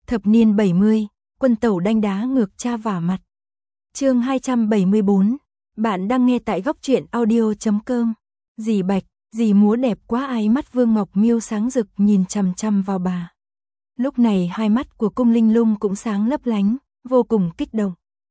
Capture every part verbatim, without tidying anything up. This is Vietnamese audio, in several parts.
Thập niên bảy mươi, quân tẩu đanh đá ngược cha vả mặt. Chương hai trăm bảy mươi bốn. Bạn đang nghe tại góc truyện audio chấm com. Dì Bạch, dì múa đẹp quá, ái mắt Vương Ngọc Miêu sáng rực nhìn chằm chằm vào bà. Lúc này hai mắt của Cung Linh Lung cũng sáng lấp lánh, vô cùng kích động.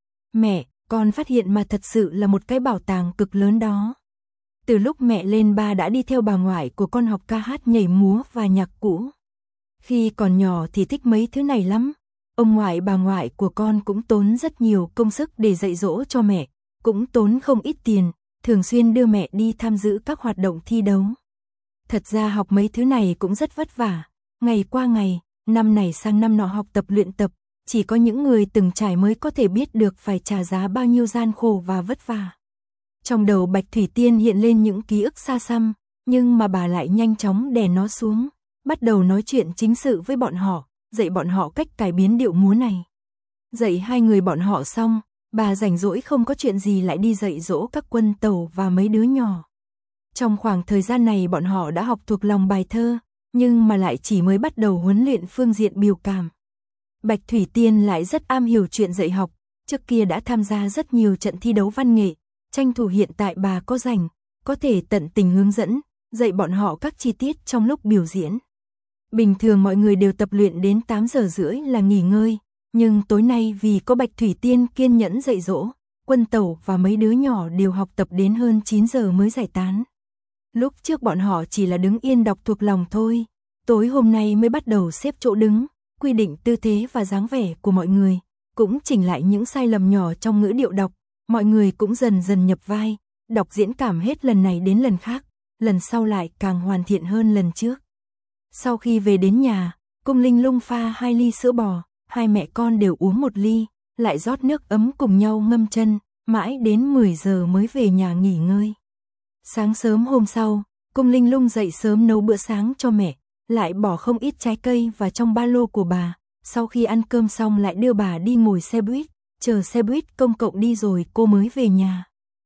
Mẹ, con phát hiện mà thật sự là một cái bảo tàng cực lớn đó. Từ lúc mẹ lên ba đã đi theo bà ngoại của con học ca hát nhảy múa và nhạc cũ. Khi còn nhỏ thì thích mấy thứ này lắm. Ông ngoại bà ngoại của con cũng tốn rất nhiều công sức để dạy dỗ cho mẹ, cũng tốn không ít tiền, thường xuyên đưa mẹ đi tham dự các hoạt động thi đấu. Thật ra học mấy thứ này cũng rất vất vả, ngày qua ngày, năm này sang năm nọ học tập luyện tập, chỉ có những người từng trải mới có thể biết được phải trả giá bao nhiêu gian khổ và vất vả. Trong đầu Bạch Thủy Tiên hiện lên những ký ức xa xăm, nhưng mà bà lại nhanh chóng đè nó xuống, bắt đầu nói chuyện chính sự với bọn họ, dạy bọn họ cách cải biến điệu múa này. Dạy hai người bọn họ xong, bà rảnh rỗi không có chuyện gì lại đi dạy dỗ các quân tẩu và mấy đứa nhỏ. Trong khoảng thời gian này bọn họ đã học thuộc lòng bài thơ, nhưng mà lại chỉ mới bắt đầu huấn luyện phương diện biểu cảm. Bạch Thủy Tiên lại rất am hiểu chuyện dạy học, trước kia đã tham gia rất nhiều trận thi đấu văn nghệ, tranh thủ hiện tại bà có rảnh, có thể tận tình hướng dẫn, dạy bọn họ các chi tiết trong lúc biểu diễn. Bình thường mọi người đều tập luyện đến tám giờ rưỡi là nghỉ ngơi, nhưng tối nay vì có Bạch Thủy Tiên kiên nhẫn dạy dỗ, quân tẩu và mấy đứa nhỏ đều học tập đến hơn chín giờ mới giải tán. Lúc trước bọn họ chỉ là đứng yên đọc thuộc lòng thôi, tối hôm nay mới bắt đầu xếp chỗ đứng, quy định tư thế và dáng vẻ của mọi người, cũng chỉnh lại những sai lầm nhỏ trong ngữ điệu đọc, mọi người cũng dần dần nhập vai, đọc diễn cảm hết lần này đến lần khác, lần sau lại càng hoàn thiện hơn lần trước. Sau khi về đến nhà, Cung Linh Lung pha hai ly sữa bò, hai mẹ con đều uống một ly, lại rót nước ấm cùng nhau ngâm chân, mãi đến mười giờ mới về nhà nghỉ ngơi. Sáng sớm hôm sau, Cung Linh Lung dậy sớm nấu bữa sáng cho mẹ, lại bỏ không ít trái cây vào trong ba lô của bà, sau khi ăn cơm xong lại đưa bà đi ngồi xe buýt, chờ xe buýt công cộng đi rồi cô mới về nhà.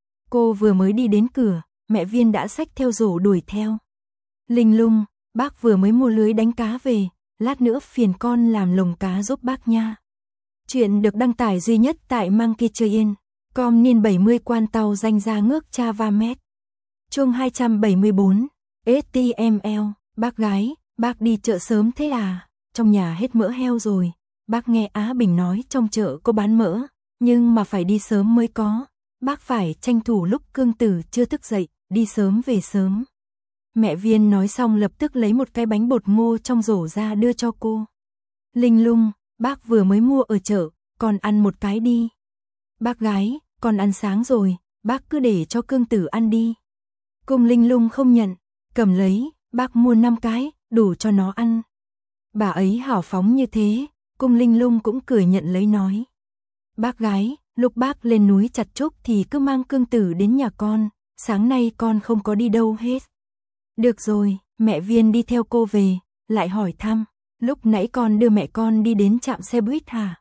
Cô vừa mới đi đến cửa, mẹ Viên đã xách theo rổ đuổi theo. Linh Lung, bác vừa mới mua lưới đánh cá về, lát nữa phiền con làm lồng cá giúp bác nha. Chuyện được đăng tải duy nhất tại Monkey Chơi chấm com niên bảy mươi quan tàu danh ra ngước cha va mét. Chương hai trăm bảy mươi bốn, ét tê em lờ, bác gái, bác đi chợ sớm thế à, trong nhà hết mỡ heo rồi, bác nghe Á Bình nói trong chợ có bán mỡ, nhưng mà phải đi sớm mới có, bác phải tranh thủ lúc Cương Tử chưa thức dậy, đi sớm về sớm. Mẹ Viên nói xong lập tức lấy một cái bánh bột ngô trong rổ ra đưa cho cô. Linh Lung, bác vừa mới mua ở chợ, con ăn một cái đi. Bác gái, con ăn sáng rồi, bác cứ để cho Cương Tử ăn đi. Cung Linh Lung không nhận, cầm lấy, bác mua năm cái, đủ cho nó ăn. Bà ấy hào phóng như thế, Cung Linh Lung cũng cười nhận lấy nói. Bác gái, lúc bác lên núi chặt trúc thì cứ mang Cương Tử đến nhà con, sáng nay con không có đi đâu hết. Được rồi, mẹ Viên đi theo cô về, lại hỏi thăm, lúc nãy con đưa mẹ con đi đến trạm xe buýt hả?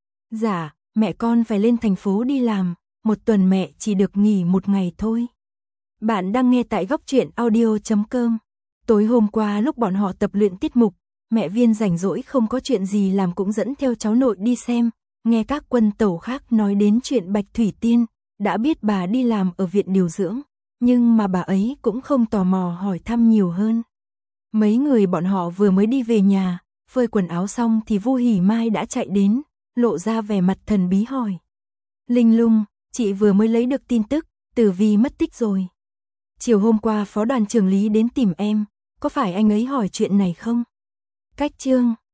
Dạ, mẹ con phải lên thành phố đi làm, một tuần mẹ chỉ được nghỉ một ngày thôi. Bạn đang nghe tại góc truyện audio chấm com. Tối hôm qua lúc bọn họ tập luyện tiết mục, mẹ Viên rảnh rỗi không có chuyện gì làm cũng dẫn theo cháu nội đi xem, nghe các quân tẩu khác nói đến chuyện Bạch Thủy Tiên, đã biết bà đi làm ở viện điều dưỡng, nhưng mà bà ấy cũng không tò mò hỏi thăm nhiều hơn. Mấy người bọn họ vừa mới đi về nhà, phơi quần áo xong thì Vu Hỉ Mai đã chạy đến, lộ ra vẻ mặt thần bí hỏi. Linh Lung, chị vừa mới lấy được tin tức, Tử Vi mất tích rồi. Chiều hôm qua phó đoàn trưởng Lý đến tìm em, có phải anh ấy hỏi chuyện này không? Cách chương